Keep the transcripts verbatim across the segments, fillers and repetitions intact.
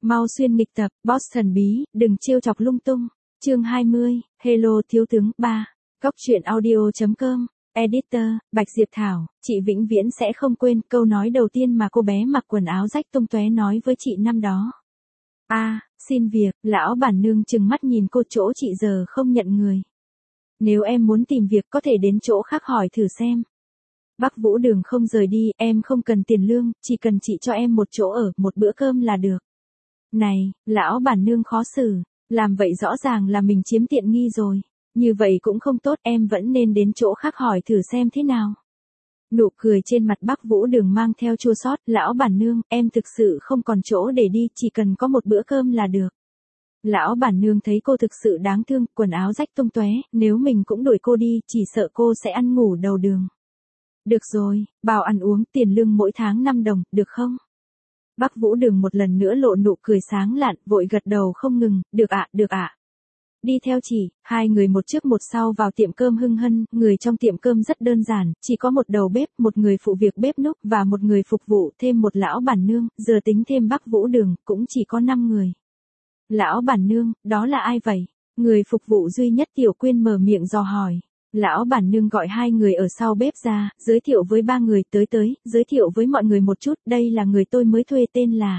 Mau xuyên nghịch tập, boss thần bí, đừng trêu chọc lung tung. Chương hai mươi, Hello thiếu tướng ba. Cóc truyện audio.com. Editor, Bạch Diệp Thảo, chị vĩnh viễn sẽ không quên câu nói đầu tiên mà cô bé mặc quần áo rách tung tóe nói với chị năm đó. A, à, xin việc, lão bản nương trừng mắt nhìn cô, chỗ chị giờ không nhận người. Nếu em muốn tìm việc có thể đến chỗ khác hỏi thử xem. Bắc Vũ Đường không rời đi, em không cần tiền lương, chỉ cần chị cho em một chỗ ở, một bữa cơm là được. Này, lão bản nương khó xử, làm vậy rõ ràng là mình chiếm tiện nghi rồi. Như vậy cũng không tốt, em vẫn nên đến chỗ khác hỏi thử xem thế nào. Nụ cười trên mặt Bắc Vũ Đường mang theo chua xót, lão bản nương, em thực sự không còn chỗ để đi, chỉ cần có một bữa cơm là được. Lão bản nương thấy cô thực sự đáng thương, quần áo rách tung tóe, nếu mình cũng đuổi cô đi, chỉ sợ cô sẽ ăn ngủ đầu đường. Được rồi, bao ăn uống, tiền lương mỗi tháng năm đồng, được không? Bắc Vũ Đường một lần nữa lộ nụ cười sáng lạn, vội gật đầu không ngừng, được ạ, được ạ. Đi theo chị, hai người một trước một sau vào tiệm cơm Hưng Hân, người trong tiệm cơm rất đơn giản, chỉ có một đầu bếp, một người phụ việc bếp núc và một người phục vụ, thêm một lão bản nương, giờ tính thêm Bắc Vũ Đường, cũng chỉ có năm người. Lão bản nương, đó là ai vậy? Người phục vụ duy nhất Tiểu Quyên mở miệng dò hỏi. Lão bản nương gọi hai người ở sau bếp ra, giới thiệu với ba người, tới tới, giới thiệu với mọi người một chút, đây là người tôi mới thuê tên là.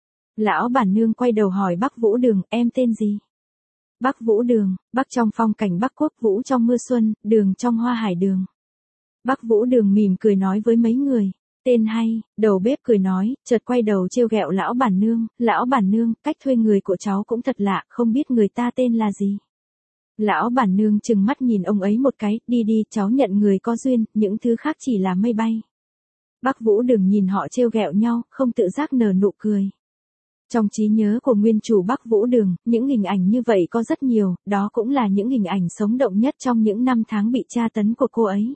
Lão bản nương quay đầu hỏi Bắc Vũ Đường, em tên gì? Bắc Vũ Đường, Bắc trong phong cảnh Bắc Quốc, Vũ trong mưa xuân, Đường trong hoa hải đường. Bắc Vũ Đường mỉm cười nói với mấy người, tên hay, đầu bếp cười nói, chợt quay đầu trêu ghẹo lão bản nương, lão bản nương, cách thuê người của cháu cũng thật lạ, không biết người ta tên là gì. Lão bản nương trừng mắt nhìn ông ấy một cái, đi đi, cháu nhận người có duyên, những thứ khác chỉ là mây bay. Bắc Vũ Đường nhìn họ trêu ghẹo nhau, không tự giác nở nụ cười. Trong trí nhớ của nguyên chủ Bắc Vũ Đường, những hình ảnh như vậy có rất nhiều, đó cũng là những hình ảnh sống động nhất trong những năm tháng bị tra tấn của cô ấy.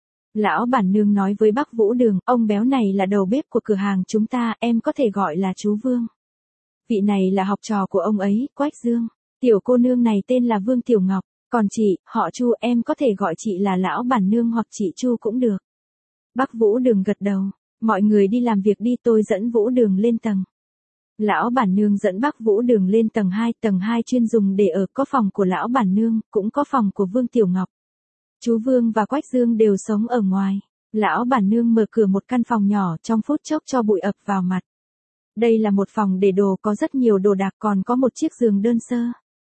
Lão bản nương nói với Bắc Vũ Đường, ông béo này là đầu bếp của cửa hàng chúng ta, em có thể gọi là chú Vương. Vị này là học trò của ông ấy, Quách Dương. Tiểu cô nương này tên là Vương Tiểu Ngọc, còn chị, họ Chu, em có thể gọi chị là lão bản nương hoặc chị Chu cũng được. Bắc Vũ Đường gật đầu, mọi người đi làm việc đi, tôi dẫn Vũ Đường lên tầng. Lão bản nương dẫn Bắc Vũ Đường lên tầng hai, tầng hai chuyên dùng để ở, có phòng của lão bản nương, cũng có phòng của Vương Tiểu Ngọc. Chú Vương và Quách Dương đều sống ở ngoài. Lão bản nương mở cửa một căn phòng nhỏ, trong phút chốc cho bụi ập vào mặt. Đây là một phòng để đồ, có rất nhiều đồ đạc, còn có một chiếc giường đơn sơ.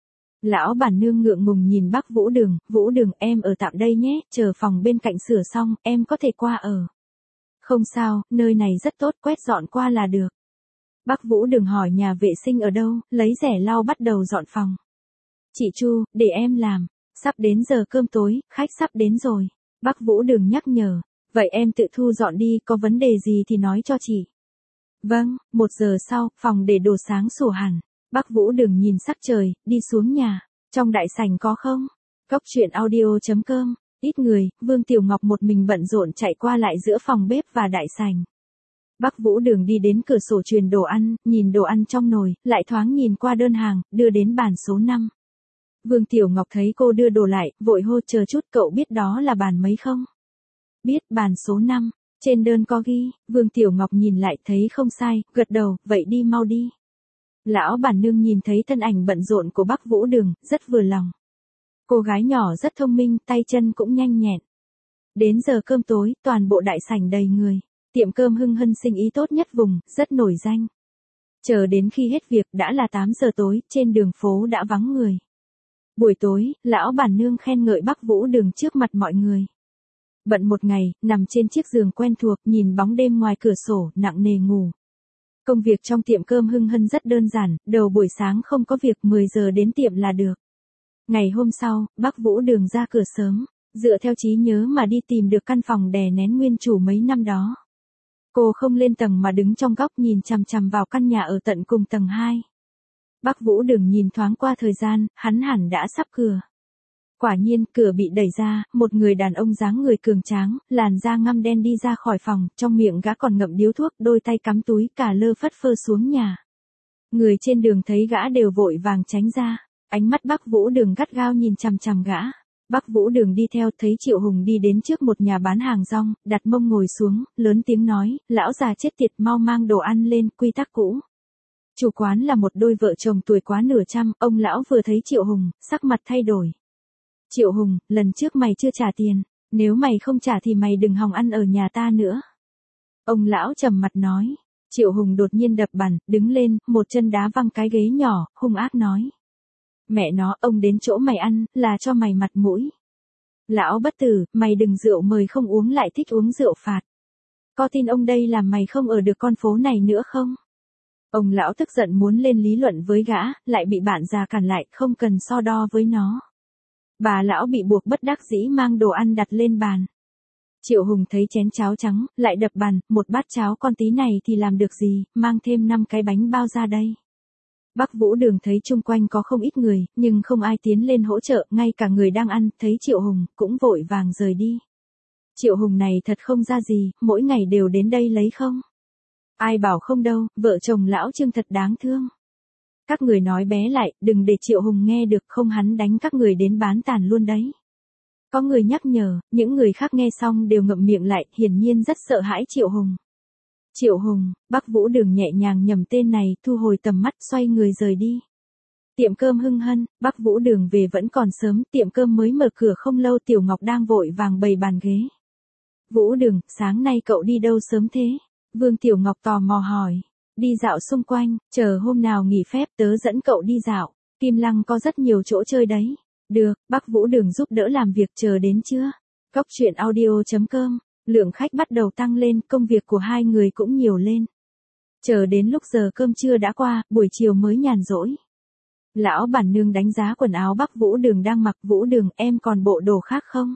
Lão bản nương ngượng ngùng nhìn Bắc Vũ Đường, Vũ Đường, em ở tạm đây nhé, chờ phòng bên cạnh sửa xong, em có thể qua ở. Không sao, nơi này rất tốt, quét dọn qua là được. Bắc Vũ Đường hỏi nhà vệ sinh ở đâu, lấy rẻ lau bắt đầu dọn phòng. Chị Chu, để em làm, sắp đến giờ cơm tối, khách sắp đến rồi. Bắc Vũ Đường nhắc nhở, vậy em tự thu dọn đi, có vấn đề gì thì nói cho chị. Vâng, một giờ sau, phòng để đồ sáng sủa hẳn. Bắc Vũ Đường nhìn sắc trời, đi xuống nhà. Trong đại sảnh có không? Cóc truyện audio.com. Ít người, Vương Tiểu Ngọc một mình bận rộn chạy qua lại giữa phòng bếp và đại sảnh. Bắc Vũ Đường đi đến cửa sổ truyền đồ ăn, nhìn đồ ăn trong nồi, lại thoáng nhìn qua đơn hàng, đưa đến bàn số năm. Vương Tiểu Ngọc thấy cô đưa đồ lại, vội hô, chờ chút, cậu biết đó là bàn mấy không? Biết, bàn số năm. Trên đơn có ghi. Vương Tiểu Ngọc nhìn lại thấy không sai, gật đầu, vậy đi mau đi. Lão bản nương nhìn thấy thân ảnh bận rộn của Bắc Vũ Đường, rất vừa lòng. Cô gái nhỏ rất thông minh, tay chân cũng nhanh nhẹn. Đến giờ cơm tối, toàn bộ đại sảnh đầy người. Tiệm cơm Hưng Hân sinh ý tốt nhất vùng, rất nổi danh. Chờ đến khi hết việc, đã là tám giờ tối, trên đường phố đã vắng người. Buổi tối, lão bản nương khen ngợi Bắc Vũ Đường trước mặt mọi người. Bận một ngày, nằm trên chiếc giường quen thuộc, nhìn bóng đêm ngoài cửa sổ, nặng nề ngủ. Công việc trong tiệm cơm Hưng Hân rất đơn giản, đầu buổi sáng không có việc, mười giờ đến tiệm là được. Ngày hôm sau, Bắc Vũ Đường ra cửa sớm, dựa theo trí nhớ mà đi tìm được căn phòng đè nén nguyên chủ mấy năm đó. Cô không lên tầng mà đứng trong góc nhìn chằm chằm vào căn nhà ở tận cùng tầng hai. Bắc Vũ Đường nhìn thoáng qua thời gian, hắn hẳn đã sắp cửa. Quả nhiên, cửa bị đẩy ra, một người đàn ông dáng người cường tráng, làn da ngăm đen đi ra khỏi phòng, trong miệng gã còn ngậm điếu thuốc, đôi tay cắm túi, cả lơ phất phơ xuống nhà. Người trên đường thấy gã đều vội vàng tránh ra, ánh mắt Bắc Vũ Đường gắt gao nhìn chằm chằm gã. Bắc Vũ Đường đi theo, thấy Triệu Hùng đi đến trước một nhà bán hàng rong, đặt mông ngồi xuống, lớn tiếng nói, lão già chết tiệt, mau mang đồ ăn lên, quy tắc cũ. Chủ quán là một đôi vợ chồng tuổi quá nửa trăm, ông lão vừa thấy Triệu Hùng, sắc mặt thay đổi. Triệu Hùng, lần trước mày chưa trả tiền, nếu mày không trả thì mày đừng hòng ăn ở nhà ta nữa. Ông lão trầm mặt nói. Triệu Hùng đột nhiên đập bàn, đứng lên, một chân đá văng cái ghế nhỏ, hung ác nói. Mẹ nó, ông đến chỗ mày ăn, là cho mày mặt mũi. Lão bất tử, mày đừng rượu mời không uống lại thích uống rượu phạt. Có tin ông đây làm mày không ở được con phố này nữa không? Ông lão tức giận muốn lên lý luận với gã, lại bị bạn già cản lại, không cần so đo với nó. Bà lão bị buộc bất đắc dĩ mang đồ ăn đặt lên bàn. Triệu Hùng thấy chén cháo trắng, lại đập bàn, một bát cháo con tí này thì làm được gì, mang thêm năm cái bánh bao ra đây. Bắc Vũ Đường thấy chung quanh có không ít người, nhưng không ai tiến lên hỗ trợ, ngay cả người đang ăn, thấy Triệu Hùng, cũng vội vàng rời đi. Triệu Hùng này thật không ra gì, mỗi ngày đều đến đây lấy không. Ai bảo không đâu, vợ chồng lão Trương thật đáng thương. Các người nói bé lại, đừng để Triệu Hùng nghe được, không hắn đánh các người đến bán tàn luôn đấy. Có người nhắc nhở, những người khác nghe xong đều ngậm miệng lại, hiển nhiên rất sợ hãi Triệu Hùng. Triệu Hùng, Bắc Vũ Đường nhẹ nhàng nhầm tên này, thu hồi tầm mắt, xoay người rời đi. Tiệm cơm Hưng Hân, Bắc Vũ Đường về vẫn còn sớm, tiệm cơm mới mở cửa không lâu, Tiểu Ngọc đang vội vàng bày bàn ghế. Vũ Đường, sáng nay cậu đi đâu sớm thế? Vương Tiểu Ngọc tò mò hỏi. Đi dạo xung quanh, chờ hôm nào nghỉ phép tớ dẫn cậu đi dạo, Kim Lăng có rất nhiều chỗ chơi đấy. Được, Bắc Vũ Đường giúp đỡ làm việc, chờ đến chưa? Cóc truyện audio chấm com, lượng khách bắt đầu tăng lên, công việc của hai người cũng nhiều lên. Chờ đến lúc giờ cơm trưa đã qua, buổi chiều mới nhàn rỗi. Lão bản nương đánh giá quần áo Bắc Vũ Đường đang mặc. Vũ Đường, em còn bộ đồ khác không?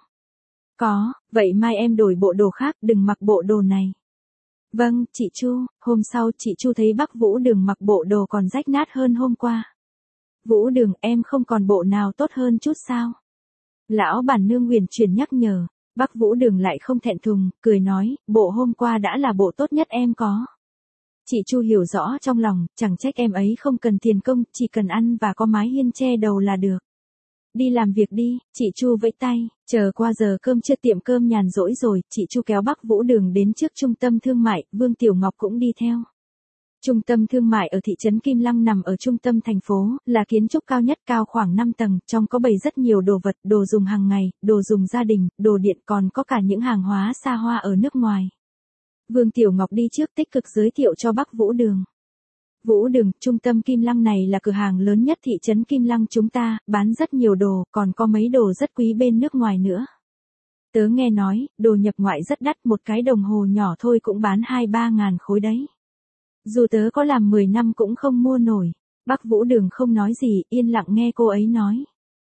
Có, vậy mai em đổi bộ đồ khác, đừng mặc bộ đồ này. Vâng, chị Chu. Hôm sau chị Chu thấy Bắc Vũ Đường mặc bộ đồ còn rách nát hơn hôm qua. Vũ Đường, em không còn bộ nào tốt hơn chút sao? Lão bản nương huyền chuyển nhắc nhở. Bắc Vũ Đường lại không thẹn thùng, cười nói, bộ hôm qua đã là bộ tốt nhất em có. Chị Chu hiểu rõ trong lòng, chẳng trách em ấy không cần tiền công, chỉ cần ăn và có mái hiên che đầu là được. Đi làm việc đi, chị Chu vẫy tay, chờ qua giờ cơm trưa tiệm cơm nhàn rỗi rồi, chị Chu kéo Bắc Vũ Đường đến trước trung tâm thương mại, Vương Tiểu Ngọc cũng đi theo. Trung tâm thương mại ở thị trấn Kim Lăng nằm ở trung tâm thành phố, là kiến trúc cao nhất, cao khoảng năm tầng, trong có bày rất nhiều đồ vật, đồ dùng hàng ngày, đồ dùng gia đình, đồ điện, còn có cả những hàng hóa xa hoa ở nước ngoài. Vương Tiểu Ngọc đi trước tích cực giới thiệu cho Bắc Vũ Đường. Vũ Đường, trung tâm Kim Lăng này là cửa hàng lớn nhất thị trấn Kim Lăng chúng ta, bán rất nhiều đồ, còn có mấy đồ rất quý bên nước ngoài nữa. Tớ nghe nói, đồ nhập ngoại rất đắt, một cái đồng hồ nhỏ thôi cũng bán hai ba ngàn khối đấy. Dù tớ có làm mười năm cũng không mua nổi. Bắc Vũ Đường không nói gì, yên lặng nghe cô ấy nói.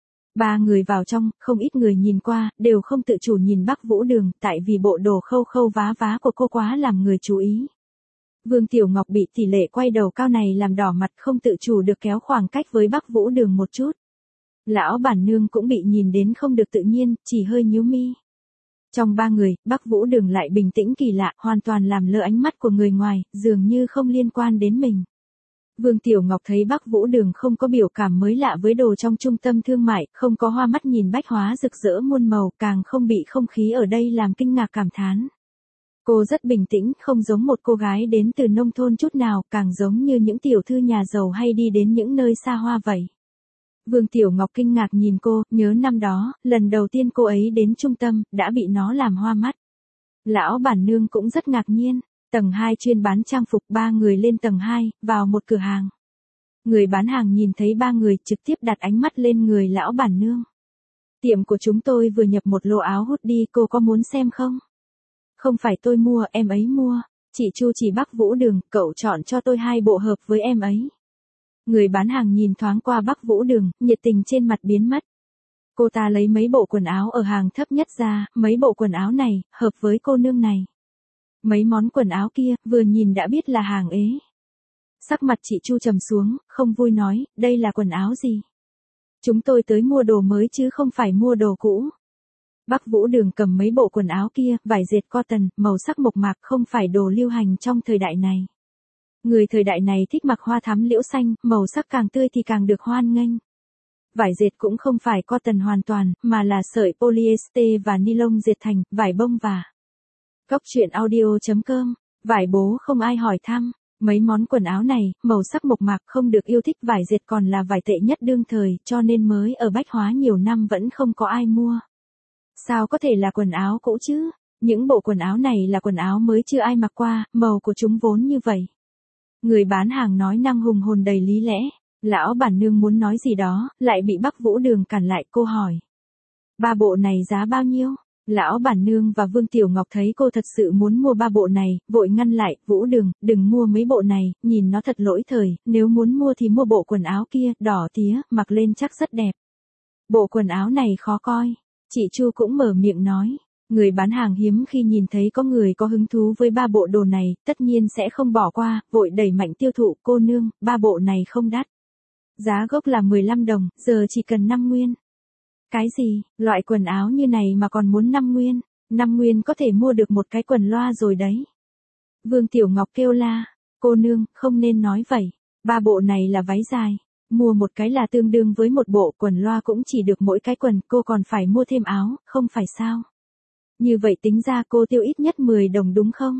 Ba người vào trong, không ít người nhìn qua, đều không tự chủ nhìn Bắc Vũ Đường, tại vì bộ đồ khâu khâu vá vá của cô quá làm người chú ý. Vương Tiểu Ngọc bị tỷ lệ quay đầu cao này làm đỏ mặt, không tự chủ được kéo khoảng cách với Bắc Vũ Đường một chút. Lão bản nương cũng bị nhìn đến không được tự nhiên, chỉ hơi nhíu mi. Trong ba người, Bắc Vũ Đường lại bình tĩnh kỳ lạ, hoàn toàn làm lơ ánh mắt của người ngoài, dường như không liên quan đến mình. Vương Tiểu Ngọc thấy Bắc Vũ Đường không có biểu cảm mới lạ với đồ trong trung tâm thương mại, không có hoa mắt nhìn bách hóa rực rỡ muôn màu, càng không bị không khí ở đây làm kinh ngạc cảm thán. Cô rất bình tĩnh, không giống một cô gái đến từ nông thôn chút nào, càng giống như những tiểu thư nhà giàu hay đi đến những nơi xa hoa vậy. Vương Tiểu Ngọc kinh ngạc nhìn cô, nhớ năm đó, lần đầu tiên cô ấy đến trung tâm, đã bị nó làm hoa mắt. Lão bản nương cũng rất ngạc nhiên, tầng hai chuyên bán trang phục, ba người lên tầng hai, vào một cửa hàng. Người bán hàng nhìn thấy ba người trực tiếp đặt ánh mắt lên người lão bản nương. Tiệm của chúng tôi vừa nhập một lô áo hoodie, cô có muốn xem không? Không phải tôi mua, em ấy mua. Chị Chu chỉ Bắc Vũ Đường, cậu chọn cho tôi hai bộ hợp với em ấy. Người bán hàng nhìn thoáng qua Bắc Vũ Đường, nhiệt tình trên mặt biến mất. Cô ta lấy mấy bộ quần áo ở hàng thấp nhất ra, mấy bộ quần áo này, hợp với cô nương này. Mấy món quần áo kia, vừa nhìn đã biết là hàng ế. Sắc mặt chị Chu trầm xuống, không vui nói, đây là quần áo gì? Chúng tôi tới mua đồ mới chứ không phải mua đồ cũ. Bắc Vũ Đường cầm mấy bộ quần áo kia, vải dệt cotton, màu sắc mộc mạc, không phải đồ lưu hành trong thời đại này. Người thời đại này thích mặc hoa thắm liễu xanh, màu sắc càng tươi thì càng được hoan nghênh. Vải dệt cũng không phải cotton hoàn toàn, mà là sợi polyester và nylon dệt thành, vải bông và. Cóc truyện audio chấm com, vải bố không ai hỏi thăm. Mấy món quần áo này, màu sắc mộc mạc không được yêu thích, vải dệt còn là vải tệ nhất đương thời, cho nên mới ở bách hóa nhiều năm vẫn không có ai mua. Sao có thể là quần áo cũ chứ? Những bộ quần áo này là quần áo mới chưa ai mặc qua, màu của chúng vốn như vậy. Người bán hàng nói năng hùng hồn đầy lý lẽ. Lão bản nương muốn nói gì đó, lại bị Bắc Vũ Đường cản lại. Cô hỏi. Ba bộ này giá bao nhiêu? Lão bản nương và Vương Tiểu Ngọc thấy cô thật sự muốn mua ba bộ này, vội ngăn lại. Vũ Đường, đừng mua mấy bộ này, nhìn nó thật lỗi thời, nếu muốn mua thì mua bộ quần áo kia, đỏ tía, mặc lên chắc rất đẹp. Bộ quần áo này khó coi. Chị Chu cũng mở miệng nói. Người bán hàng hiếm khi nhìn thấy có người có hứng thú với ba bộ đồ này, tất nhiên sẽ không bỏ qua, vội đẩy mạnh tiêu thụ. Cô nương, ba bộ này không đắt. Giá gốc là mười lăm đồng, giờ chỉ cần năm nguyên. Cái gì, loại quần áo như này mà còn muốn năm nguyên, năm nguyên có thể mua được một cái quần loa rồi đấy. Vương Tiểu Ngọc kêu la, cô nương, không nên nói vậy, ba bộ này là váy dài, mua một cái là tương đương với một bộ, quần loa cũng chỉ được mỗi cái quần, cô còn phải mua thêm áo, không phải sao? Như vậy tính ra cô tiêu ít nhất mười đồng đúng không?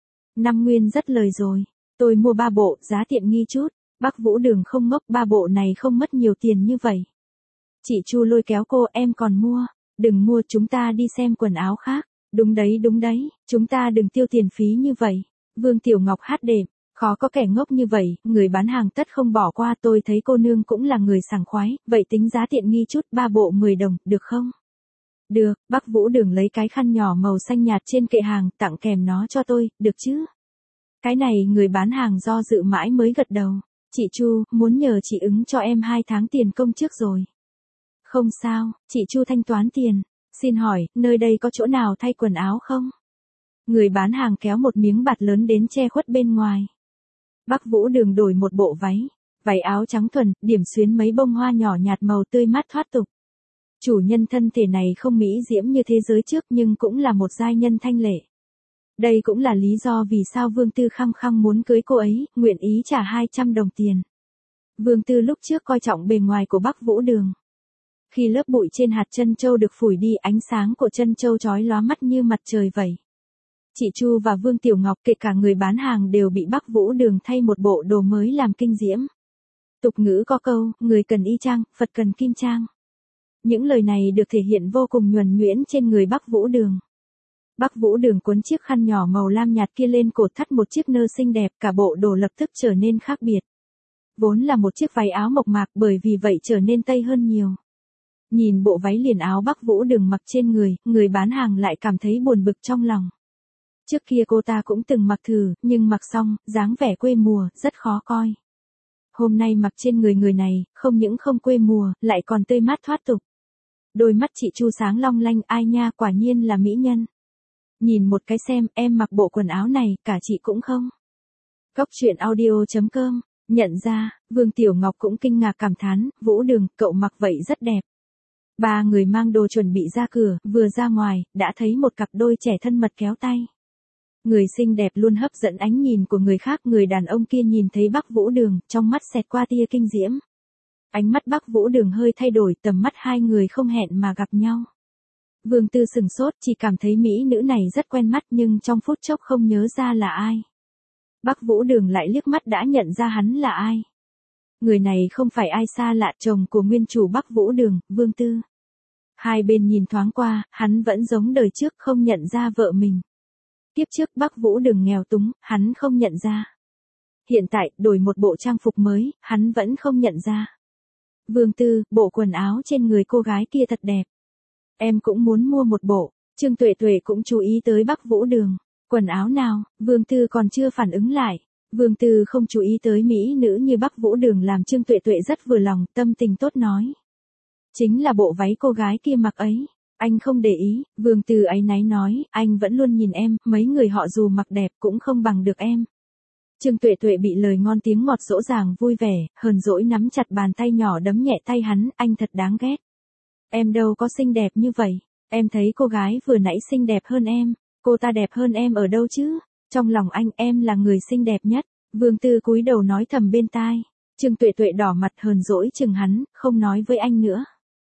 năm nguyên rất lời rồi, tôi mua ba bộ, giá tiện nghi chút. Bắc Vũ Đường không ngốc, ba bộ này không mất nhiều tiền như vậy. Chị Chu lôi kéo cô, em còn mua, đừng mua, chúng ta đi xem quần áo khác. Đúng đấy đúng đấy, chúng ta đừng tiêu tiền phí như vậy. Vương Tiểu Ngọc hát đệm, khó có kẻ ngốc như vậy, người bán hàng tất không bỏ qua. Tôi thấy cô nương cũng là người sảng khoái, vậy tính giá tiện nghi chút, ba bộ mười đồng, được không? Được, Bắc Vũ Đường lấy cái khăn nhỏ màu xanh nhạt trên kệ hàng, tặng kèm nó cho tôi, được chứ? Cái này người bán hàng do dự mãi mới gật đầu. Chị Chu, muốn nhờ chị ứng cho em hai tháng tiền công trước rồi. Không sao, chị Chu thanh toán tiền. Xin hỏi, nơi đây có chỗ nào thay quần áo không? Người bán hàng kéo một miếng bạt lớn đến che khuất bên ngoài. Bắc Vũ Đường đổi một bộ váy. Váy áo trắng thuần, điểm xuyến mấy bông hoa nhỏ nhạt màu tươi mát thoát tục. Chủ nhân thân thể này không mỹ diễm như thế giới trước nhưng cũng là một giai nhân thanh lệ. Đây cũng là lý do vì sao Vương Tư khăng khăng muốn cưới cô ấy, nguyện ý trả hai trăm đồng tiền. Vương Tư lúc trước coi trọng bề ngoài của Bắc Vũ Đường. Khi lớp bụi trên hạt chân châu được phủi đi, ánh sáng của chân châu chói lóa mắt như mặt trời vậy. Chị Chu và Vương Tiểu Ngọc kể cả người bán hàng đều bị Bắc Vũ Đường thay một bộ đồ mới làm kinh diễm. Tục ngữ có câu, người cần y chang, Phật cần kim chang. Những lời này được thể hiện vô cùng nhuần nhuyễn trên người Bắc Vũ Đường. Bắc Vũ Đường cuốn chiếc khăn nhỏ màu lam nhạt kia lên cổ, thắt một chiếc nơ xinh đẹp, cả bộ đồ lập tức trở nên khác biệt. Vốn là một chiếc váy áo mộc mạc, bởi vì vậy trở nên tây hơn nhiều. Nhìn bộ váy liền áo Bắc Vũ Đường mặc trên người, người bán hàng lại cảm thấy buồn bực trong lòng. Trước kia cô ta cũng từng mặc thử, nhưng mặc xong, dáng vẻ quê mùa, rất khó coi. Hôm nay mặc trên người người này, không những không quê mùa, lại còn tươi mát thoát tục. Đôi mắt chị Chu sáng long lanh, ai nha, quả nhiên là mỹ nhân. Nhìn một cái xem, em mặc bộ quần áo này, cả chị cũng không. Cóc truyện audio chấm com, nhận ra, Vương Tiểu Ngọc cũng kinh ngạc cảm thán, Vũ Đường, cậu mặc vậy rất đẹp. Ba người mang đồ chuẩn bị ra cửa, vừa ra ngoài, đã thấy một cặp đôi trẻ thân mật kéo tay. Người xinh đẹp luôn hấp dẫn ánh nhìn của người khác, người đàn ông kia nhìn thấy Bắc Vũ Đường, trong mắt xẹt qua tia kinh diễm. Ánh mắt Bắc Vũ Đường hơi thay đổi, tầm mắt hai người không hẹn mà gặp nhau. Vương Tư sừng sốt, chỉ cảm thấy mỹ nữ này rất quen mắt nhưng trong phút chốc không nhớ ra là ai. Bắc Vũ Đường lại liếc mắt đã nhận ra hắn là ai. Người này không phải ai xa lạ, chồng của nguyên chủ Bắc Vũ Đường, Vương Tư. Hai bên nhìn thoáng qua, hắn vẫn giống đời trước, không nhận ra vợ mình. Tiếp trước Bắc Vũ Đường nghèo túng, hắn không nhận ra. Hiện tại, đổi một bộ trang phục mới, hắn vẫn không nhận ra. Vương Tư, bộ quần áo trên người cô gái kia thật đẹp. Em cũng muốn mua một bộ. Trương Tuệ Tuệ cũng chú ý tới Bắc Vũ Đường. Quần áo nào? Vương Tư còn chưa phản ứng lại. Vương Tư không chú ý tới mỹ nữ như Bắc Vũ Đường làm Trương Tuệ Tuệ rất vừa lòng, tâm tình tốt nói. Chính là bộ váy cô gái kia mặc ấy. Anh không để ý, Vương Tư áy náy nói, anh vẫn luôn nhìn em, mấy người họ dù mặc đẹp cũng không bằng được em. Trương Tuệ Tuệ bị lời ngon tiếng ngọt dỗ dàng vui vẻ, hờn dỗi nắm chặt bàn tay nhỏ đấm nhẹ tay hắn, anh thật đáng ghét. Em đâu có xinh đẹp như vậy, em thấy cô gái vừa nãy xinh đẹp hơn em, cô ta đẹp hơn em ở đâu chứ? Trong lòng anh em là người xinh đẹp nhất. Vương Tư cúi đầu nói thầm bên tai. Trương Tuệ Tuệ đỏ mặt hờn dỗi chừng hắn, không nói với anh nữa.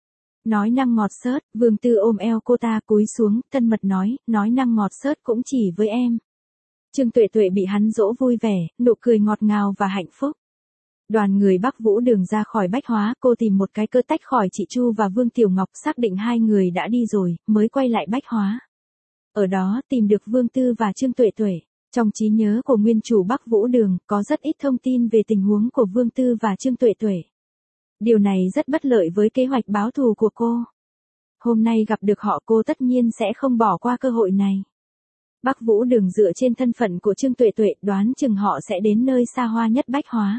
Nói năng ngọt xớt, Vương Tư ôm eo cô ta cúi xuống, thân mật nói, nói năng ngọt xớt cũng chỉ với em. Trương Tuệ Tuệ bị hắn dỗ vui vẻ, nụ cười ngọt ngào và hạnh phúc. Đoàn người Bắc Vũ Đường ra khỏi Bách Hóa, cô tìm một cái cơ tách khỏi chị Chu và Vương Tiểu Ngọc, xác định hai người đã đi rồi, mới quay lại Bách Hóa. Ở đó tìm được Vương Tư và Trương Tuệ Tuệ. Trong trí nhớ của nguyên chủ Bắc Vũ Đường, có rất ít thông tin về tình huống của Vương Tư và Trương Tuệ Tuệ. Điều này rất bất lợi với kế hoạch báo thù của cô. Hôm nay gặp được họ, cô tất nhiên sẽ không bỏ qua cơ hội này. Bắc Vũ Đường dựa trên thân phận của Trương Tuệ Tuệ, đoán chừng họ sẽ đến nơi xa hoa nhất Bách Hóa.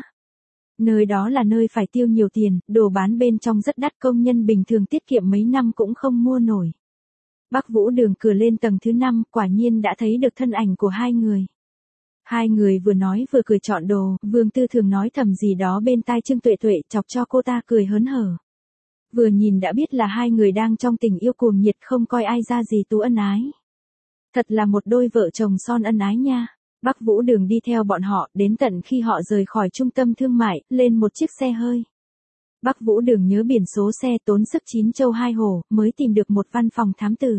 Nơi đó là nơi phải tiêu nhiều tiền, đồ bán bên trong rất đắt, công nhân bình thường tiết kiệm mấy năm cũng không mua nổi. Bắc Vũ Đường cửa lên tầng thứ năm, quả nhiên đã thấy được thân ảnh của hai người. Hai người vừa nói vừa cười chọn đồ, Vương Tư thường nói thầm gì đó bên tai Trương Tuệ Tuệ, chọc cho cô ta cười hớn hở. Vừa nhìn đã biết là hai người đang trong tình yêu cuồng nhiệt, không coi ai ra gì tú ân ái. Thật là một đôi vợ chồng son ân ái nha. Bắc Vũ Đường đi theo bọn họ, đến tận khi họ rời khỏi trung tâm thương mại, lên một chiếc xe hơi. Bắc Vũ Đường nhớ biển số xe, tốn sức chín châu hai hổ, mới tìm được một văn phòng thám tử.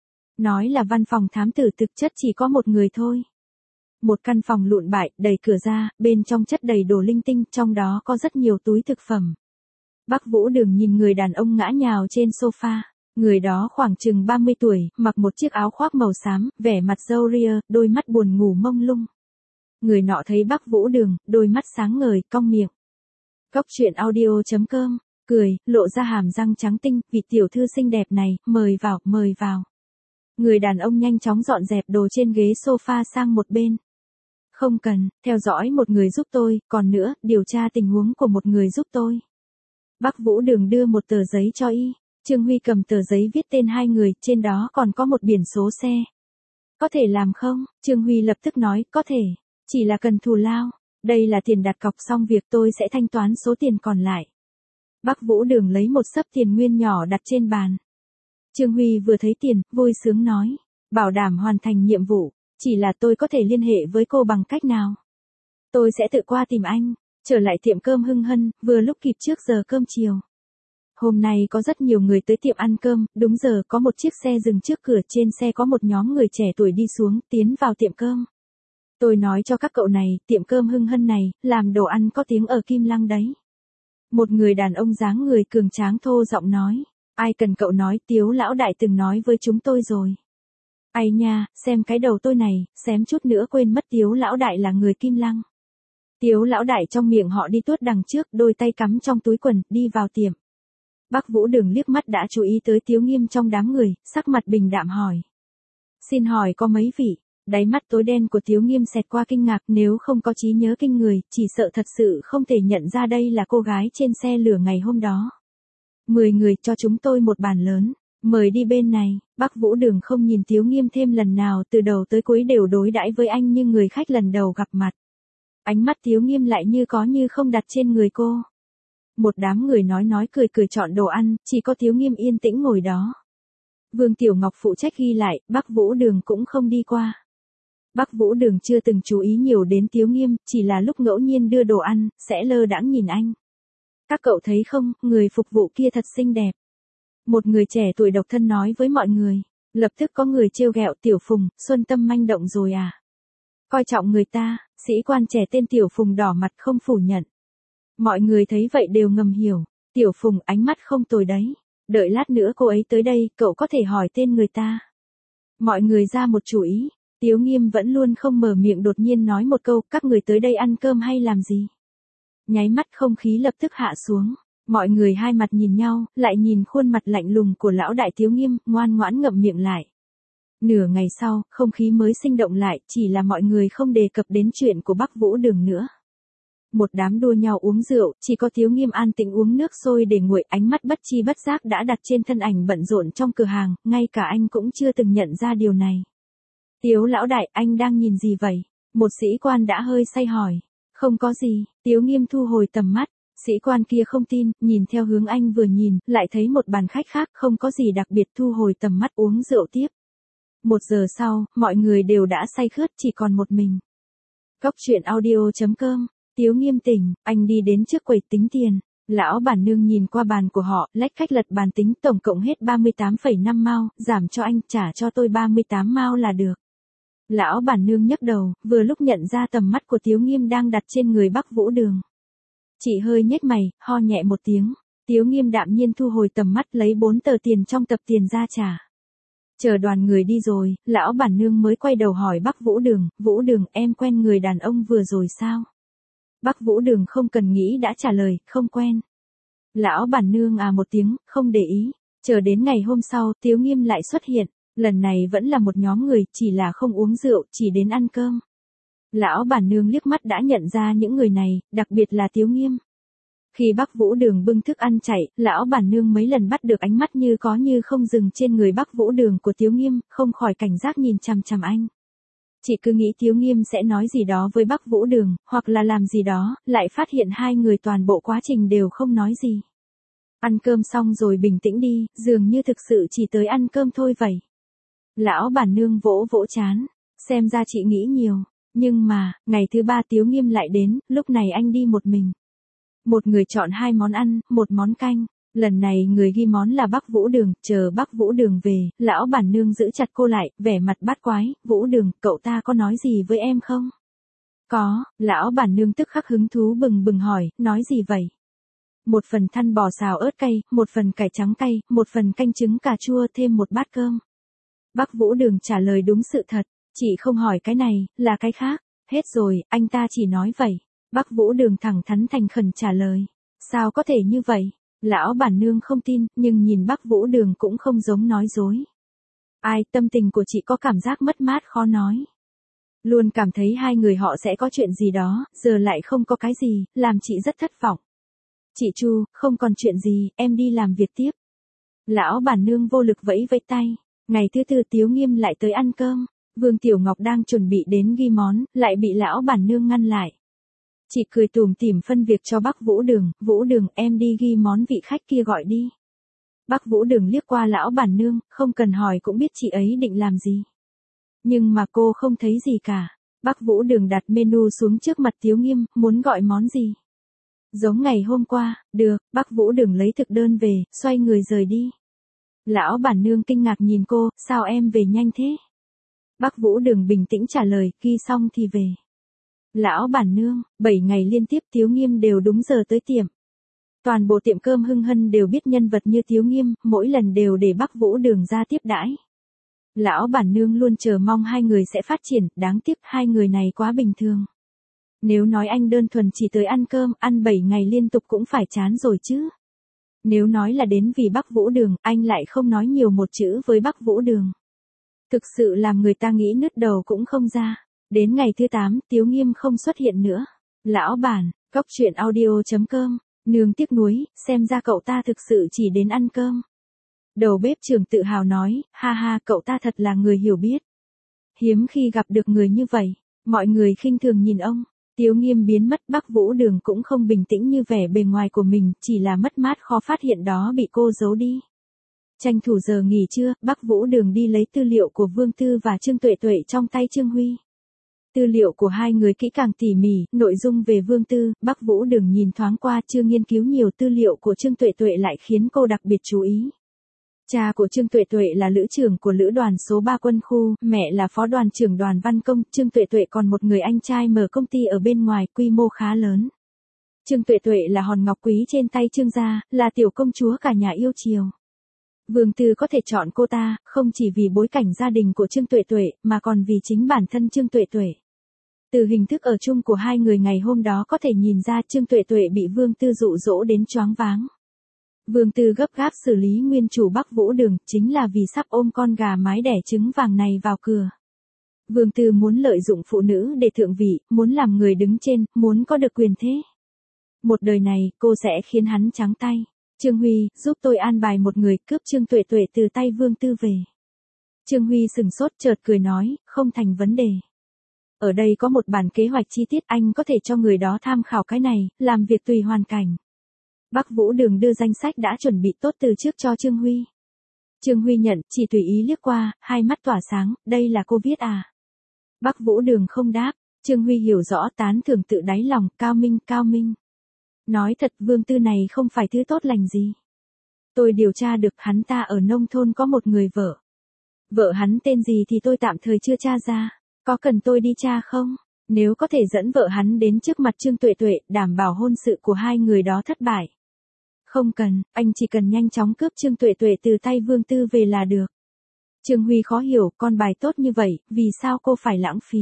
Nói là văn phòng thám tử, thực chất chỉ có một người thôi. Một căn phòng lụn bại, đẩy cửa ra, bên trong chất đầy đồ linh tinh, trong đó có rất nhiều túi thực phẩm. Bắc Vũ Đường nhìn người đàn ông ngã nhào trên sofa. Người đó khoảng chừng ba mươi tuổi, mặc một chiếc áo khoác màu xám, vẻ mặt râu ria, đôi mắt buồn ngủ mông lung. Người nọ thấy Bắc Vũ Đường, đôi mắt sáng ngời, cong miệng. Cóc truyện audio chấm com, cười, lộ ra hàm răng trắng tinh, vị tiểu thư xinh đẹp này, mời vào, mời vào. Người đàn ông nhanh chóng dọn dẹp đồ trên ghế sofa sang một bên. Không cần, theo dõi một người giúp tôi, còn nữa, điều tra tình huống của một người giúp tôi. Bắc Vũ Đường đưa một tờ giấy cho y. Trương Huy cầm tờ giấy viết tên hai người, trên đó còn có một biển số xe. Có thể làm không? Trương Huy lập tức nói, có thể. Chỉ là cần thù lao. Đây là tiền đặt cọc, xong việc tôi sẽ thanh toán số tiền còn lại. Bắc Vũ Đường lấy một xấp tiền nguyên nhỏ đặt trên bàn. Trương Huy vừa thấy tiền, vui sướng nói. Bảo đảm hoàn thành nhiệm vụ. Chỉ là tôi có thể liên hệ với cô bằng cách nào? Tôi sẽ tự qua tìm anh. Trở lại tiệm cơm Hưng Hân, vừa lúc kịp trước giờ cơm chiều. Hôm nay có rất nhiều người tới tiệm ăn cơm, đúng giờ có một chiếc xe dừng trước cửa, trên xe có một nhóm người trẻ tuổi đi xuống, tiến vào tiệm cơm. Tôi nói cho các cậu này, tiệm cơm Hưng Hân này, làm đồ ăn có tiếng ở Kim Lăng đấy. Một người đàn ông dáng người cường tráng thô giọng nói, ai cần cậu nói, Tiếu lão đại từng nói với chúng tôi rồi. Ai nha, xem cái đầu tôi này, xém chút nữa quên mất Tiếu lão đại là người Kim Lăng. Tiếu lão đại trong miệng họ đi tuốt đằng trước, đôi tay cắm trong túi quần, đi vào tiệm. Bắc Vũ Đường liếc mắt đã chú ý tới Tiếu Nghiêm trong đám người, sắc mặt bình đạm hỏi. Xin hỏi có mấy vị? Đáy mắt tối đen của Tiếu Nghiêm xẹt qua kinh ngạc, nếu không có trí nhớ kinh người, chỉ sợ thật sự không thể nhận ra đây là cô gái trên xe lửa ngày hôm đó. Mười người, cho chúng tôi một bàn lớn, mời đi bên này. Bắc Vũ Đường không nhìn Tiếu Nghiêm thêm lần nào, từ đầu tới cuối đều đối đãi với anh như người khách lần đầu gặp mặt. Ánh mắt Tiếu Nghiêm lại như có như không đặt trên người cô. Một đám người nói nói cười cười chọn đồ ăn, chỉ có Tiếu Nghiêm yên tĩnh ngồi đó. Vương Tiểu Ngọc phụ trách ghi lại, Bắc Vũ Đường cũng không đi qua. Bắc Vũ Đường chưa từng chú ý nhiều đến Tiếu Nghiêm, chỉ là lúc ngẫu nhiên đưa đồ ăn, sẽ lơ đãng nhìn anh. Các cậu thấy không, người phục vụ kia thật xinh đẹp. Một người trẻ tuổi độc thân nói với mọi người. Lập tức có người trêu ghẹo, Tiểu Phùng, Xuân Tâm manh động rồi à? Coi trọng người ta, sĩ quan trẻ tên Tiểu Phùng đỏ mặt không phủ nhận. Mọi người thấy vậy đều ngầm hiểu, Tiểu Phùng ánh mắt không tồi đấy. Đợi lát nữa cô ấy tới đây, cậu có thể hỏi tên người ta. Mọi người ra một chủ ý, Tiếu Nghiêm vẫn luôn không mở miệng, đột nhiên nói một câu, các người tới đây ăn cơm hay làm gì? Nháy mắt không khí lập tức hạ xuống, mọi người hai mặt nhìn nhau, lại nhìn khuôn mặt lạnh lùng của lão đại Tiếu Nghiêm, ngoan ngoãn ngậm miệng lại. Nửa ngày sau, không khí mới sinh động lại, chỉ là mọi người không đề cập đến chuyện của Bắc Vũ Đường nữa. Một đám đua nhau uống rượu, chỉ có Tiếu Nghiêm an tĩnh uống nước sôi để nguội, ánh mắt bất chi bất giác đã đặt trên thân ảnh bận rộn trong cửa hàng, ngay cả anh cũng chưa từng nhận ra điều này. Tiếu lão đại, anh đang nhìn gì vậy? Một sĩ quan đã hơi say hỏi. Không có gì, Tiếu Nghiêm thu hồi tầm mắt, sĩ quan kia không tin, nhìn theo hướng anh vừa nhìn, lại thấy một bàn khách khác, không có gì đặc biệt, thu hồi tầm mắt uống rượu tiếp. Một giờ sau, mọi người đều đã say khướt, chỉ còn một mình. Cóc truyện audio chấm com. Tiếu Nghiêm tỉnh, anh đi đến trước quầy tính tiền. Lão bản nương nhìn qua bàn của họ, lách cách lật bàn tính, tổng cộng hết ba mươi tám phẩy năm mao, giảm cho anh, trả cho tôi ba mươi tám mao là được. Lão bản nương nhấc đầu, vừa lúc nhận ra tầm mắt của Tiếu Nghiêm đang đặt trên người Bắc Vũ Đường. Chị hơi nhếch mày, ho nhẹ một tiếng. Tiếu Nghiêm đạm nhiên thu hồi tầm mắt lấy bốn tờ tiền trong tập tiền ra trả. Chờ đoàn người đi rồi, lão bản nương mới quay đầu hỏi Bắc Vũ Đường, Vũ Đường em quen người đàn ông vừa rồi sao? Bắc Vũ Đường không cần nghĩ đã trả lời, không quen. Lão bản nương à một tiếng, không để ý. Chờ đến ngày hôm sau, Tiếu Nghiêm lại xuất hiện. Lần này vẫn là một nhóm người, chỉ là không uống rượu, chỉ đến ăn cơm. Lão bản nương liếc mắt đã nhận ra những người này, đặc biệt là Tiếu Nghiêm. Khi Bắc Vũ Đường bưng thức ăn chạy, lão bản nương mấy lần bắt được ánh mắt như có như không dừng trên người Bắc Vũ Đường của Tiếu Nghiêm, không khỏi cảnh giác nhìn chằm chằm anh. Chị cứ nghĩ Tiếu Nghiêm sẽ nói gì đó với Bắc Vũ Đường, hoặc là làm gì đó, lại phát hiện hai người toàn bộ quá trình đều không nói gì. Ăn cơm xong rồi bình tĩnh đi, dường như thực sự chỉ tới ăn cơm thôi vậy. Lão bản nương vỗ vỗ chán, xem ra chị nghĩ nhiều, nhưng mà, ngày thứ ba Tiếu Nghiêm lại đến, lúc này anh đi một mình. Một người chọn hai món ăn, một món canh. Lần này người ghi món là Bắc Vũ Đường, chờ Bắc Vũ Đường về, lão bản nương giữ chặt cô lại, vẻ mặt bát quái, Vũ Đường, cậu ta có nói gì với em không? Có, lão bản nương tức khắc hứng thú bừng bừng hỏi, nói gì vậy? Một phần thăn bò xào ớt cay, một phần cải trắng cay, một phần canh trứng cà chua thêm một bát cơm. Bắc Vũ Đường trả lời đúng sự thật, chị không hỏi cái này, là cái khác, hết rồi, anh ta chỉ nói vậy. Bắc Vũ Đường thẳng thắn thành khẩn trả lời, sao có thể như vậy? Lão bản nương không tin, nhưng nhìn Bắc Vũ Đường cũng không giống nói dối. Ai, tâm tình của chị có cảm giác mất mát khó nói. Luôn cảm thấy hai người họ sẽ có chuyện gì đó, giờ lại không có cái gì, làm chị rất thất vọng. Chị Chu, không còn chuyện gì, em đi làm việc tiếp. Lão bản nương vô lực vẫy vẫy tay. Ngày thứ tư Tiếu Nghiêm lại tới ăn cơm. Vương Tiểu Ngọc đang chuẩn bị đến ghi món, lại bị lão bản nương ngăn lại. Chị cười tủm tỉm phân việc cho Bắc Vũ Đường, Vũ Đường em đi ghi món vị khách kia gọi đi. Bắc Vũ Đường liếc qua lão bản nương, không cần hỏi cũng biết chị ấy định làm gì. Nhưng mà cô không thấy gì cả. Bắc Vũ Đường đặt menu xuống trước mặt Tiếu Nghiêm, muốn gọi món gì? Giống ngày hôm qua, được, Bắc Vũ Đường lấy thực đơn về, xoay người rời đi. Lão bản nương kinh ngạc nhìn cô, sao em về nhanh thế? Bắc Vũ Đường bình tĩnh trả lời, ghi xong thì về. Lão bản nương, bảy ngày liên tiếp Tiếu Nghiêm đều đúng giờ tới tiệm. Toàn bộ tiệm cơm Hưng Hân đều biết nhân vật như Tiếu Nghiêm, mỗi lần đều để Bắc Vũ Đường ra tiếp đãi. Lão bản nương luôn chờ mong hai người sẽ phát triển, đáng tiếc hai người này quá bình thường. Nếu nói anh đơn thuần chỉ tới ăn cơm, ăn bảy ngày liên tục cũng phải chán rồi chứ. Nếu nói là đến vì Bắc Vũ Đường, anh lại không nói nhiều một chữ với Bắc Vũ Đường. Thực sự làm người ta nghĩ nứt đầu cũng không ra. Đến ngày thứ tám, Tiếu Nghiêm không xuất hiện nữa. Lão bản, cóc truyện audio chấm com, nương tiếc nuối, xem ra cậu ta thực sự chỉ đến ăn cơm. Đầu bếp trưởng tự hào nói, ha ha, cậu ta thật là người hiểu biết. Hiếm khi gặp được người như vậy, mọi người khinh thường nhìn ông. Tiếu Nghiêm biến mất, Bắc Vũ Đường cũng không bình tĩnh như vẻ bề ngoài của mình, chỉ là mất mát khó phát hiện đó bị cô giấu đi. Tranh thủ giờ nghỉ trưa, Bắc Vũ Đường đi lấy tư liệu của Vương Tư và Trương Tuệ Tuệ trong tay Trương Huy. Tư liệu của hai người kỹ càng tỉ mỉ, nội dung về Vương Tư, Bắc Vũ Đường nhìn thoáng qua, chưa nghiên cứu nhiều tư liệu của Trương Tuệ Tuệ lại khiến cô đặc biệt chú ý. Cha của Trương Tuệ Tuệ là lữ trưởng của lữ đoàn số ba quân khu, mẹ là phó đoàn trưởng đoàn văn công, Trương Tuệ Tuệ còn một người anh trai mở công ty ở bên ngoài, quy mô khá lớn. Trương Tuệ Tuệ là hòn ngọc quý trên tay Trương gia, là tiểu công chúa cả nhà yêu chiều. Vương Tư có thể chọn cô ta, không chỉ vì bối cảnh gia đình của Trương Tuệ Tuệ, mà còn vì chính bản thân Trương Tuệ Tuệ. Từ hình thức ở chung của hai người ngày hôm đó có thể nhìn ra Trương Tuệ Tuệ bị Vương Tư dụ dỗ đến choáng váng. Vương Tư gấp gáp xử lý nguyên chủ Bắc Vũ Đường, chính là vì sắp ôm con gà mái đẻ trứng vàng này vào cửa. Vương Tư muốn lợi dụng phụ nữ để thượng vị, muốn làm người đứng trên, muốn có được quyền thế. Một đời này, cô sẽ khiến hắn trắng tay. Trương Huy, giúp tôi an bài một người cướp Trương Tuệ Tuệ từ tay Vương Tư về. Trương Huy sừng sốt chợt cười nói, không thành vấn đề. Ở đây có một bản kế hoạch chi tiết, anh có thể cho người đó tham khảo cái này, làm việc tùy hoàn cảnh. Bắc Vũ Đường đưa danh sách đã chuẩn bị tốt từ trước cho Trương Huy. Trương Huy nhận, chỉ tùy ý liếc qua, hai mắt tỏa sáng, đây là cô viết à? Bắc Vũ Đường không đáp, Trương Huy hiểu rõ, tán thưởng tự đáy lòng, cao minh, cao minh. Nói thật, Vương Tư này không phải thứ tốt lành gì. Tôi điều tra được hắn ta ở nông thôn có một người vợ. Vợ hắn tên gì thì tôi tạm thời chưa tra ra. Có cần tôi đi tra không? Nếu có thể dẫn vợ hắn đến trước mặt Trương Tuệ Tuệ, đảm bảo hôn sự của hai người đó thất bại. Không cần, anh chỉ cần nhanh chóng cướp Trương Tuệ Tuệ từ tay Vương Tư về là được. Trương Huy khó hiểu, con bài tốt như vậy, vì sao cô phải lãng phí?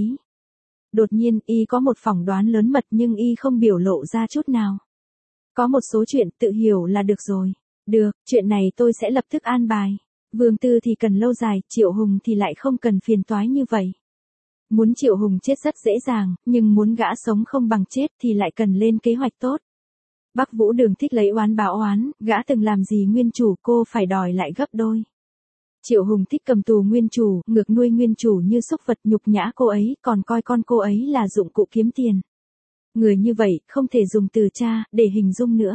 Đột nhiên, y có một phỏng đoán lớn mật nhưng y không biểu lộ ra chút nào. Có một số chuyện tự hiểu là được rồi. Được, chuyện này tôi sẽ lập tức an bài. Vương Tư thì cần lâu dài, Triệu Hùng thì lại không cần phiền toái như vậy. Muốn Triệu Hùng chết rất dễ dàng, nhưng muốn gã sống không bằng chết thì lại cần lên kế hoạch tốt. Bắc Vũ Đường thích lấy oán báo oán, gã từng làm gì nguyên chủ cô phải đòi lại gấp đôi. Triệu Hùng thích cầm tù nguyên chủ, ngược nuôi nguyên chủ như súc vật, nhục nhã cô ấy, còn coi con cô ấy là dụng cụ kiếm tiền. Người như vậy, không thể dùng từ cha, để hình dung nữa.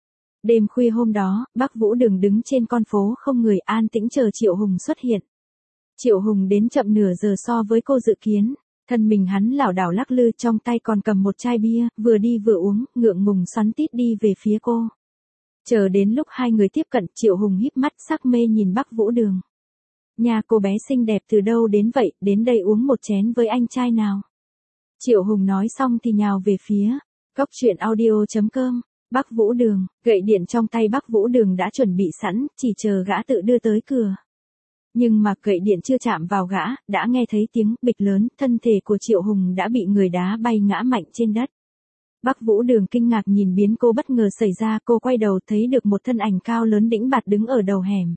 Đêm khuya hôm đó, Bắc Vũ Đường đứng trên con phố không người, an tĩnh chờ Triệu Hùng xuất hiện. Triệu Hùng đến chậm nửa giờ so với cô dự kiến. Thân mình hắn lảo đảo lắc lư, trong tay còn cầm một chai bia, vừa đi vừa uống, ngượng ngùng xoắn tít đi về phía cô. Chờ đến lúc hai người tiếp cận, Triệu Hùng híp mắt sắc mê nhìn Bắc Vũ Đường. Nhà cô bé xinh đẹp từ đâu đến vậy, đến đây uống một chén với anh trai nào. Triệu Hùng nói xong thì nhào về phía cốc truyện audio chấm com. Bắc Vũ Đường, gậy điện trong tay Bắc Vũ Đường đã chuẩn bị sẵn, chỉ chờ gã tự đưa tới cửa. Nhưng mà gậy điện chưa chạm vào gã, đã nghe thấy tiếng bịch lớn, thân thể của Triệu Hùng đã bị người đá bay ngã mạnh trên đất. Bắc Vũ Đường kinh ngạc nhìn biến cố bất ngờ xảy ra, cô quay đầu thấy được một thân ảnh cao lớn đĩnh bạt đứng ở đầu hẻm.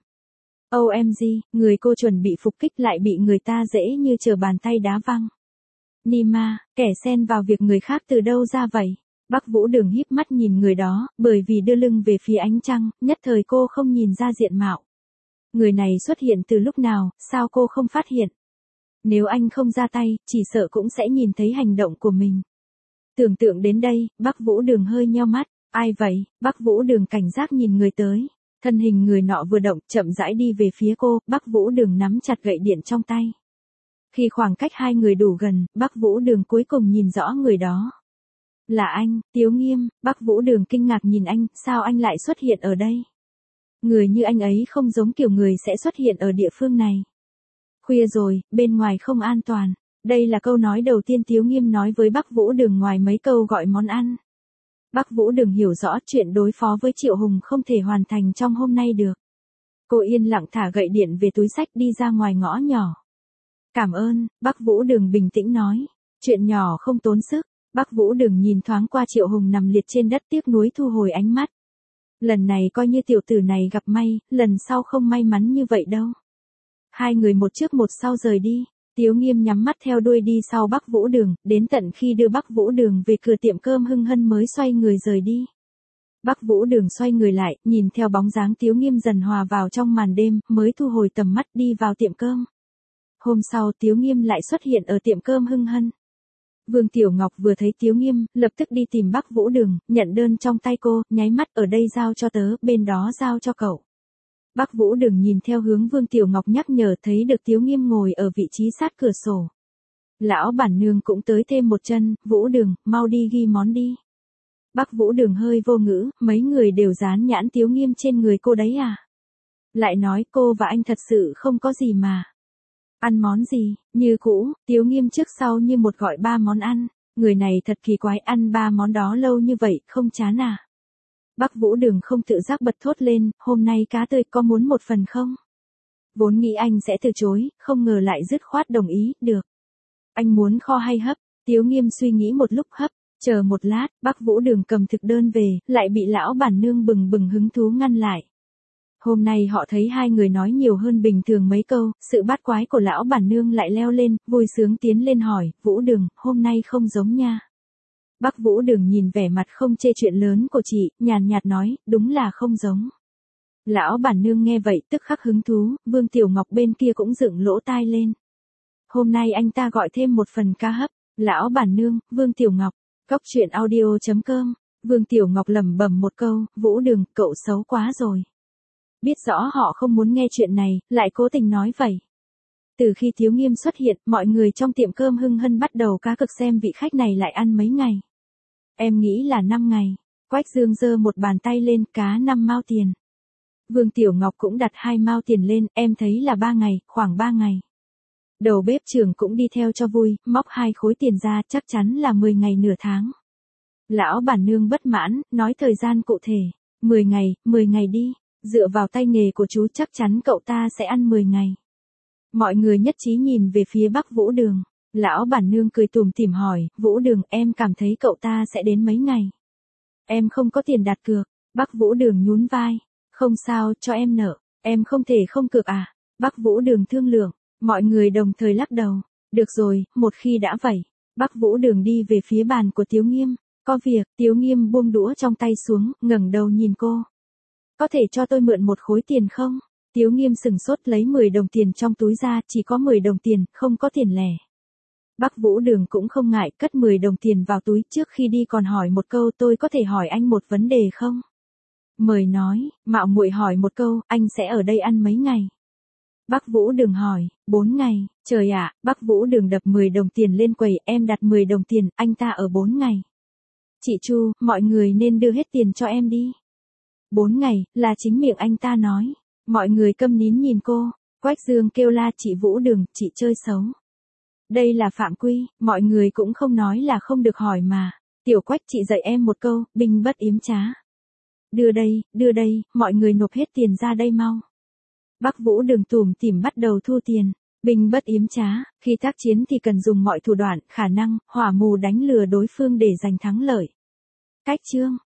ô em giê, người cô chuẩn bị phục kích lại bị người ta dễ như trở bàn tay đá văng. Nima, kẻ xen vào việc người khác từ đâu ra vậy? Bắc Vũ Đường híp mắt nhìn người đó, bởi vì đưa lưng về phía ánh trăng, nhất thời cô không nhìn ra diện mạo. Người này xuất hiện từ lúc nào, sao cô không phát hiện? Nếu anh không ra tay, chỉ sợ cũng sẽ nhìn thấy hành động của mình. Tưởng tượng đến đây, Bắc Vũ Đường hơi nheo mắt. Ai vậy? Bắc Vũ Đường cảnh giác nhìn người tới. Thân hình người nọ vừa động, chậm rãi đi về phía cô, Bắc Vũ Đường nắm chặt gậy điện trong tay. Khi khoảng cách hai người đủ gần, Bắc Vũ Đường cuối cùng nhìn rõ người đó. Là anh, Tiếu Nghiêm. Bắc Vũ Đường kinh ngạc nhìn anh, sao anh lại xuất hiện ở đây? Người như anh ấy không giống kiểu người sẽ xuất hiện ở địa phương này. Khuya rồi, bên ngoài không an toàn. Đây là câu nói đầu tiên Tiếu Nghiêm nói với Bắc Vũ Đường ngoài mấy câu gọi món ăn. Bắc Vũ Đường hiểu rõ chuyện đối phó với Triệu Hùng không thể hoàn thành trong hôm nay được. Cô yên lặng thả gậy điện về túi xách đi ra ngoài ngõ nhỏ. Cảm ơn, Bắc Vũ Đường bình tĩnh nói. Chuyện nhỏ không tốn sức. Bắc Vũ Đường nhìn thoáng qua Triệu Hùng nằm liệt trên đất tiếc nuối thu hồi ánh mắt. Lần này coi như tiểu tử này gặp may, lần sau không may mắn như vậy đâu. Hai người một trước một sau rời đi. Tiếu Nghiêm nhắm mắt theo đuôi đi sau Bắc Vũ Đường, đến tận khi đưa Bắc Vũ Đường về cửa tiệm cơm Hưng Hân mới xoay người rời đi. Bắc Vũ Đường xoay người lại, nhìn theo bóng dáng Tiếu Nghiêm dần hòa vào trong màn đêm, mới thu hồi tầm mắt đi vào tiệm cơm. Hôm sau Tiếu Nghiêm lại xuất hiện ở tiệm cơm Hưng Hân. Vương Tiểu Ngọc vừa thấy Tiếu Nghiêm, lập tức đi tìm Bắc Vũ Đường, nhận đơn trong tay cô, nháy mắt ở đây giao cho tớ, bên đó giao cho cậu. Bắc Vũ Đường nhìn theo hướng Vương Tiểu Ngọc nhắc nhở thấy được Tiếu Nghiêm ngồi ở vị trí sát cửa sổ. Lão bản nương cũng tới thêm một chân, Vũ Đường, mau đi ghi món đi. Bắc Vũ Đường hơi vô ngữ, mấy người đều dán nhãn Tiếu Nghiêm trên người cô đấy à? Lại nói cô và anh thật sự không có gì mà. Ăn món gì? Như cũ, Tiếu Nghiêm trước sau như một gọi ba món ăn. Người này thật kỳ quái, ăn ba món đó lâu như vậy, không chán à? Bắc Vũ Đường không tự giác bật thốt lên, hôm nay cá tươi có muốn một phần không? Vốn nghĩ anh sẽ từ chối, không ngờ lại dứt khoát đồng ý, được. Anh muốn kho hay hấp? Tiếu Nghiêm suy nghĩ một lúc hấp, chờ một lát, Bắc Vũ Đường cầm thực đơn về, lại bị lão bản nương bừng bừng hứng thú ngăn lại. Hôm nay họ thấy hai người nói nhiều hơn bình thường mấy câu, sự bát quái của lão bản nương lại leo lên, vui sướng tiến lên hỏi, Vũ Đường, hôm nay không giống nha. Bắc Vũ Đường nhìn vẻ mặt không chê chuyện lớn của chị, nhàn nhạt nói, đúng là không giống. Lão bản nương nghe vậy tức khắc hứng thú, Vương Tiểu Ngọc bên kia cũng dựng lỗ tai lên. Hôm nay anh ta gọi thêm một phần cá hấp, lão bản nương, Vương Tiểu Ngọc, cốc truyện audio chấm com. Vương Tiểu Ngọc lẩm bẩm một câu, Vũ Đường, cậu xấu quá rồi. Biết rõ họ không muốn nghe chuyện này, lại cố tình nói vậy. Từ khi Tiếu Nghiêm xuất hiện, mọi người trong tiệm cơm Hưng Hân bắt đầu cá cực xem vị khách này lại ăn mấy ngày. Em nghĩ là năm ngày. Quách Dương giơ một bàn tay lên, cá năm mao tiền. Vương Tiểu Ngọc cũng đặt hai mao tiền lên, em thấy là ba ngày, khoảng ba ngày. Đầu bếp trưởng cũng đi theo cho vui, móc hai khối tiền ra, chắc chắn là mười ngày nửa tháng. Lão bản nương bất mãn, nói thời gian cụ thể, mười ngày, mười ngày đi, dựa vào tay nghề của chú chắc chắn cậu ta sẽ ăn mười ngày. Mọi người nhất trí nhìn về phía Bắc Vũ Đường, lão bản nương cười tủm tỉm hỏi, Vũ Đường em cảm thấy cậu ta sẽ đến mấy ngày? Em không có tiền đặt cược, Bắc Vũ Đường nhún vai, không sao, cho em nợ, em không thể không cược à, Bắc Vũ Đường thương lượng, mọi người đồng thời lắc đầu, được rồi, một khi đã vậy, Bắc Vũ Đường đi về phía bàn của Tiếu Nghiêm, có việc, Tiếu Nghiêm buông đũa trong tay xuống, ngẩng đầu nhìn cô. Có thể cho tôi mượn một khối tiền không? Tiếu Nghiêm sừng sốt lấy mười đồng tiền trong túi ra, chỉ có mười đồng tiền, không có tiền lẻ. Bắc Vũ Đường cũng không ngại, cất mười đồng tiền vào túi, trước khi đi còn hỏi một câu, tôi có thể hỏi anh một vấn đề không? Mời nói, mạo muội hỏi một câu, anh sẽ ở đây ăn mấy ngày? Bắc Vũ Đường hỏi, bốn ngày, trời ạ, Bắc Vũ Đường đập mười đồng tiền lên quầy, em đặt mười đồng tiền, anh ta ở bốn ngày. Chị Chu, mọi người nên đưa hết tiền cho em đi. Bốn ngày, là chính miệng anh ta nói. Mọi người câm nín nhìn cô, Quách Dương kêu la chị Vũ Đường, chị chơi xấu. Đây là phạm quy, mọi người cũng không nói là không được hỏi mà. Tiểu Quách chị dạy em một câu, binh bất yếm trá. Đưa đây, đưa đây, mọi người nộp hết tiền ra đây mau. Bắc Vũ Đường tủm tỉm bắt đầu thu tiền. Binh bất yếm trá, khi tác chiến thì cần dùng mọi thủ đoạn, khả năng, hỏa mù đánh lừa đối phương để giành thắng lợi. Cách chương